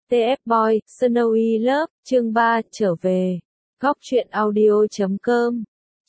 TF Boy, Snowy Love, chương 3, trở về. Góc truyện audio.com.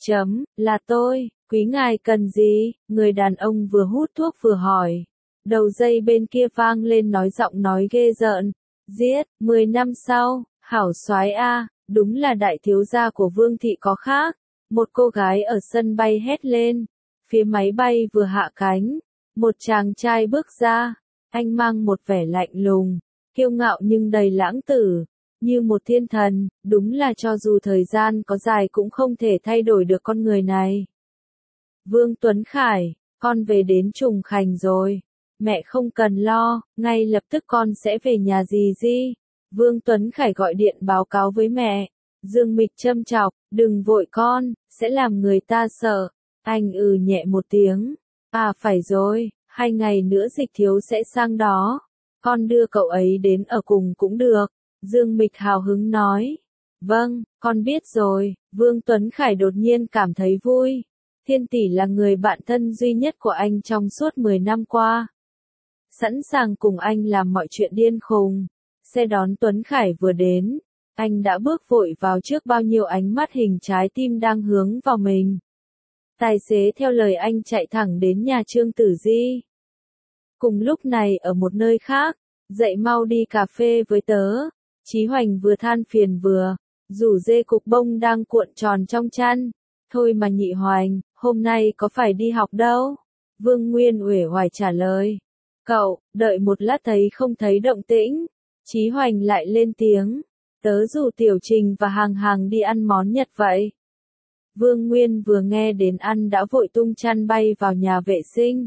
Là tôi, quý ngài cần gì? Người đàn ông vừa hút thuốc vừa hỏi. Đầu dây bên kia vang lên giọng nói ghê rợn. Giết, 10 năm sau, hảo soái a, đúng là đại thiếu gia của Vương thị có khác. Một cô gái ở sân bay hét lên. Phía máy bay vừa hạ cánh, một chàng trai bước ra. Anh mang một vẻ lạnh lùng, kiêu ngạo nhưng đầy lãng tử, như một thiên thần, đúng là cho dù thời gian có dài cũng không thể thay đổi được con người này. Vương Tuấn Khải, con về đến Trùng Khánh rồi. Mẹ không cần lo, ngay lập tức con sẽ về nhà dì Di. Vương Tuấn Khải gọi điện báo cáo với mẹ. Dương Mịch châm chọc, đừng vội con, sẽ làm người ta sợ. Anh nhẹ một tiếng. À phải rồi, 2 ngày nữa Dịch thiếu sẽ sang đó. Con đưa cậu ấy đến ở cùng cũng được. Dương Mịch hào hứng nói. Vâng, con biết rồi. Vương Tuấn Khải đột nhiên cảm thấy vui. Thiên tỷ là người bạn thân duy nhất của anh trong suốt 10 năm qua. Sẵn sàng cùng anh làm mọi chuyện điên khùng. Xe đón Tuấn Khải vừa đến. Anh đã bước vội vào trước bao nhiêu ánh mắt hình trái tim đang hướng vào mình. Tài xế theo lời anh chạy thẳng đến nhà Trương Tử Di. Cùng lúc này ở một nơi khác, dậy mau đi cà phê với tớ. Chí Hoành vừa than phiền vừa rủ dê cục bông đang cuộn tròn trong chăn. Thôi mà nhị Hoành, hôm nay có phải đi học đâu? Vương Nguyên uể oải trả lời. Cậu, đợi một lát thấy không thấy động tĩnh. Chí Hoành lại lên tiếng. Tớ rủ Tiểu Trình và Hàng Hàng đi ăn món Nhật vậy. Vương Nguyên vừa nghe đến ăn đã vội tung chăn bay vào nhà vệ sinh.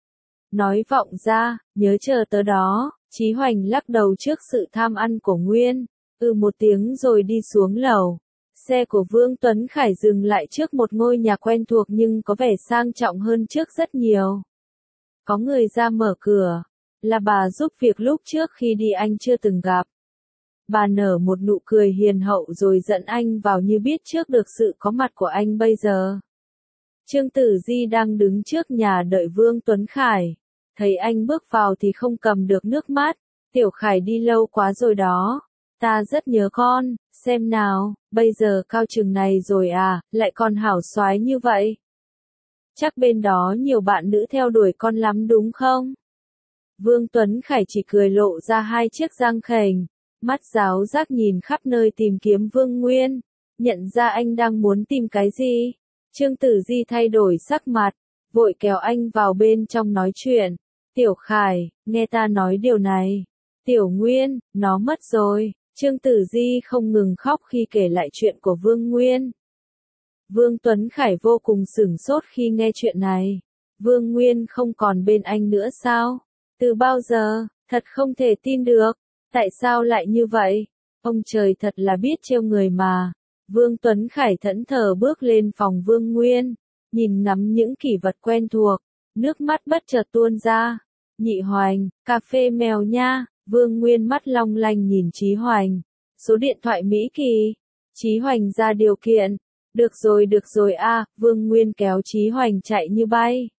Nói vọng ra, nhớ chờ tớ đó. Chí Hoành lắc đầu trước sự tham ăn của Nguyên. Một tiếng rồi đi xuống lầu. Xe của Vương Tuấn Khải dừng lại trước một ngôi nhà quen thuộc nhưng có vẻ sang trọng hơn trước rất nhiều. Có người ra mở cửa. Là bà giúp việc lúc trước khi đi anh chưa từng gặp. Bà nở một nụ cười hiền hậu rồi dẫn anh vào như biết trước được sự có mặt của anh bây giờ. Trương Tử Di đang đứng trước nhà đợi Vương Tuấn Khải. Thấy anh bước vào thì không cầm được nước mắt. Tiểu Khải đi lâu quá rồi đó. Ta rất nhớ con, xem nào, bây giờ cao chừng này rồi à, lại còn hảo soái như vậy. Chắc bên đó nhiều bạn nữ theo đuổi con lắm đúng không? Vương Tuấn Khải chỉ cười lộ ra 2 chiếc răng khểnh, mắt giáo giác nhìn khắp nơi tìm kiếm Vương Nguyên, nhận ra anh đang muốn tìm cái gì. Trương Tử Di thay đổi sắc mặt, vội kéo anh vào bên trong nói chuyện. Tiểu Khải, nghe ta nói điều này. Tiểu Nguyên, nó mất rồi. Trương Tử Di không ngừng khóc khi kể lại chuyện của Vương Nguyên. Vương Tuấn Khải vô cùng sửng sốt khi nghe chuyện này. Vương Nguyên không còn bên anh nữa sao? Từ bao giờ? Thật không thể tin được. Tại sao lại như vậy? Ông trời thật là biết trêu người mà. Vương Tuấn Khải thẫn thờ bước lên phòng Vương Nguyên, nhìn ngắm những kỷ vật quen thuộc, nước mắt bất chợt tuôn ra. Nhị Hoành, cà phê mèo nha. Vương Nguyên mắt long lanh nhìn Chí Hoành. Số điện thoại Mỹ Kỳ. Chí Hoành ra điều kiện. Được rồi a. Vương Nguyên kéo Chí Hoành chạy như bay.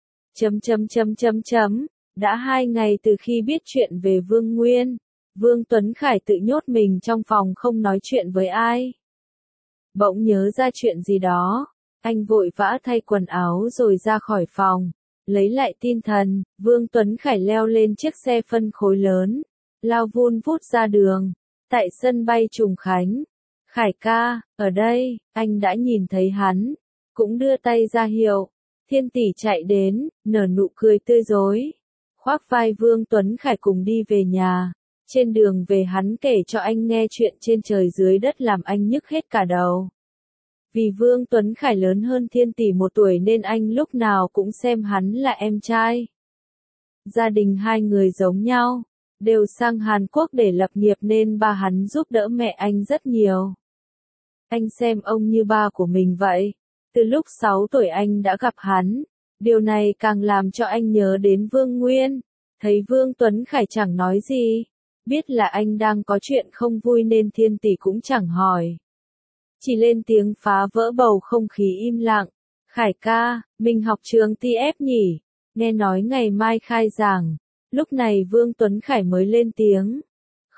Đã 2 ngày từ khi biết chuyện về Vương Nguyên, Vương Tuấn Khải tự nhốt mình trong phòng không nói chuyện với ai. Bỗng nhớ ra chuyện gì đó, anh vội vã thay quần áo rồi ra khỏi phòng. Lấy lại tinh thần, Vương Tuấn Khải leo lên chiếc xe phân khối lớn, lao vun vút ra đường. Tại sân bay Trùng Khánh, Khải ca, ở đây, anh đã nhìn thấy hắn, cũng đưa tay ra hiệu. Thiên tỷ chạy đến, nở nụ cười tươi rói, khoác vai Vương Tuấn Khải cùng đi về nhà. Trên đường về hắn kể cho anh nghe chuyện trên trời dưới đất làm anh nhức hết cả đầu. Vì Vương Tuấn Khải lớn hơn Thiên tỷ 1 tuổi nên anh lúc nào cũng xem hắn là em trai. Gia đình 2 người giống nhau, đều sang Hàn Quốc để lập nghiệp nên ba hắn giúp đỡ mẹ anh rất nhiều. Anh xem ông như ba của mình vậy. Từ lúc 6 tuổi anh đã gặp hắn. Điều này càng làm cho anh nhớ đến Vương Nguyên. Thấy Vương Tuấn Khải chẳng nói gì. Biết là anh đang có chuyện không vui nên Thiên tỷ cũng chẳng hỏi. Chỉ lên tiếng phá vỡ bầu không khí im lặng. Khải ca, mình học trường TF nhỉ? Nghe nói ngày mai khai giảng. Lúc này Vương Tuấn Khải mới lên tiếng.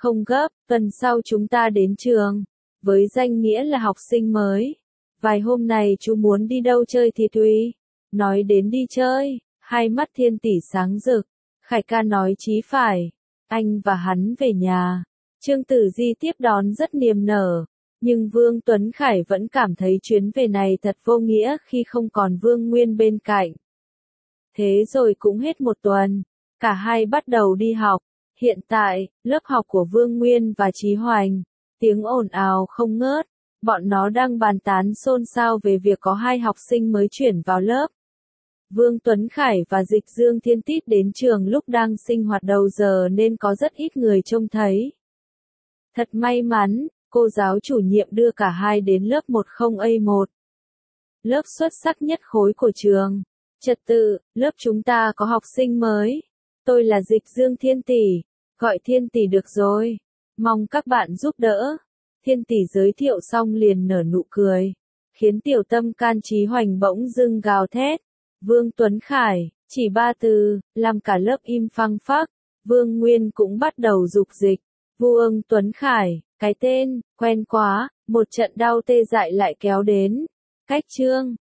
Không gấp, tuần sau chúng ta đến trường. Với danh nghĩa là học sinh mới. Vài hôm này chú muốn đi đâu chơi thì tùy. Nói đến đi chơi, hai mắt Thiên Tỷ sáng rực. Khải ca nói chí phải. Anh và hắn về nhà. Trương Tử Di tiếp đón rất niềm nở. Nhưng Vương Tuấn Khải vẫn cảm thấy chuyến về này thật vô nghĩa khi không còn Vương Nguyên bên cạnh. Thế rồi cũng hết một tuần. Cả hai bắt đầu đi học. Hiện tại, lớp học của Vương Nguyên và Chí Hoành, tiếng ồn ào không ngớt. Bọn nó đang bàn tán xôn xao về việc có hai học sinh mới chuyển vào lớp. Vương Tuấn Khải và Dịch Dương Thiên Tít đến trường lúc đang sinh hoạt đầu giờ nên có rất ít người trông thấy. Thật may mắn, cô giáo chủ nhiệm đưa cả hai đến lớp 10A1. Lớp xuất sắc nhất khối của trường. Trật tự, lớp chúng ta có học sinh mới. Tôi là Dịch Dương Thiên Tỷ. Gọi Thiên Tỷ được rồi. Mong các bạn giúp đỡ. Thiên Tỷ giới thiệu xong liền nở nụ cười. Khiến tiểu tâm can Chí Hoành bỗng dưng gào thét. Vương Tuấn Khải, chỉ 3 từ, làm cả lớp im phăng phắc. Vương Nguyên cũng bắt đầu dục dịch. Vương Tuấn Khải, cái tên, quen quá, một trận đau tê dại lại kéo đến. Cách chương